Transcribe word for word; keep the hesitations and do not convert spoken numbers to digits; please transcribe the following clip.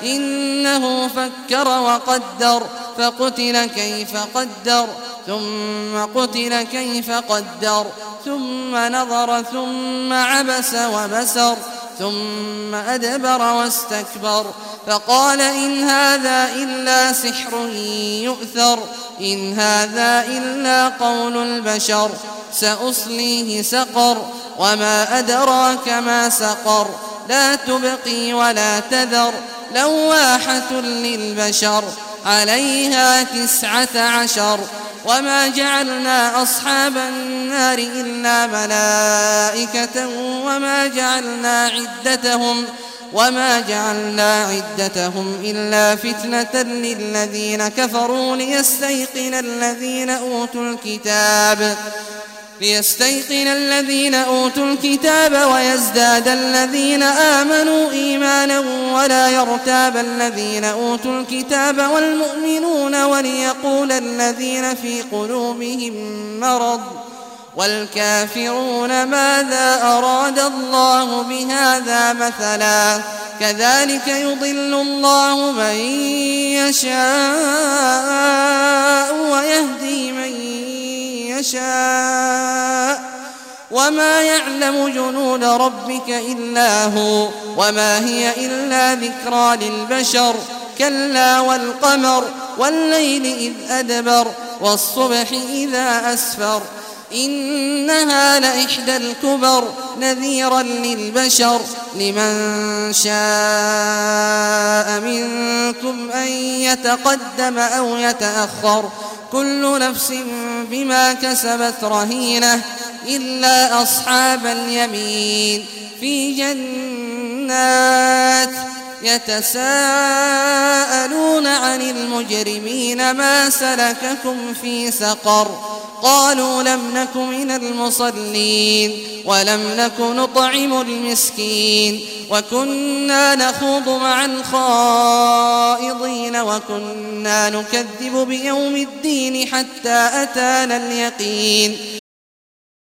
إنه فكر وقدر فقتل كيف قدر ثم قتل كيف قدر ثم نظر ثم عبس وبسر ثم أدبر واستكبر فقال إن هذا إلا سحر يؤثر إن هذا إلا قول البشر سأصليه سقر وما أدراك ما سقر لا تبقي ولا تذر لواحة للبشر عليها تسعة عشر وما جعلنا أصحاب النار إلا ملائكة وما جعلنا عدتهم وما جعلنا عدتهم إلا فتنة للذين كفروا ليستيقن الذين أوتوا الكتاب ليستيقن الذين أوتوا الكتاب ويزداد الذين آمنوا إيمانا ولا يرتاب الذين أوتوا الكتاب والمؤمنون وليقول الذين في قلوبهم مرض والكافرون ماذا أراد الله بهذا مثلا كذلك يضل الله من يشاء ويهدي من يشاء وما يعلم جنود ربك إلا هو وما هي إلا ذكرى للبشر كلا والقمر والليل إذ أدبر والصبح إذا أسفر إنها لإحدى الكبر نذيرا للبشر لمن شاء منكم أن يتقدم أو يتأخر كل نفس بما كسبت رهينة إلا أصحاب اليمين في جنات يتساءلون عن المجرمين ما سلككم في سقر قالوا لم نك من المصلين ولم نك نطعم المسكين وكنا نخوض مع الخائضين وكنا نكذب بيوم الدين حتى أتانا اليقين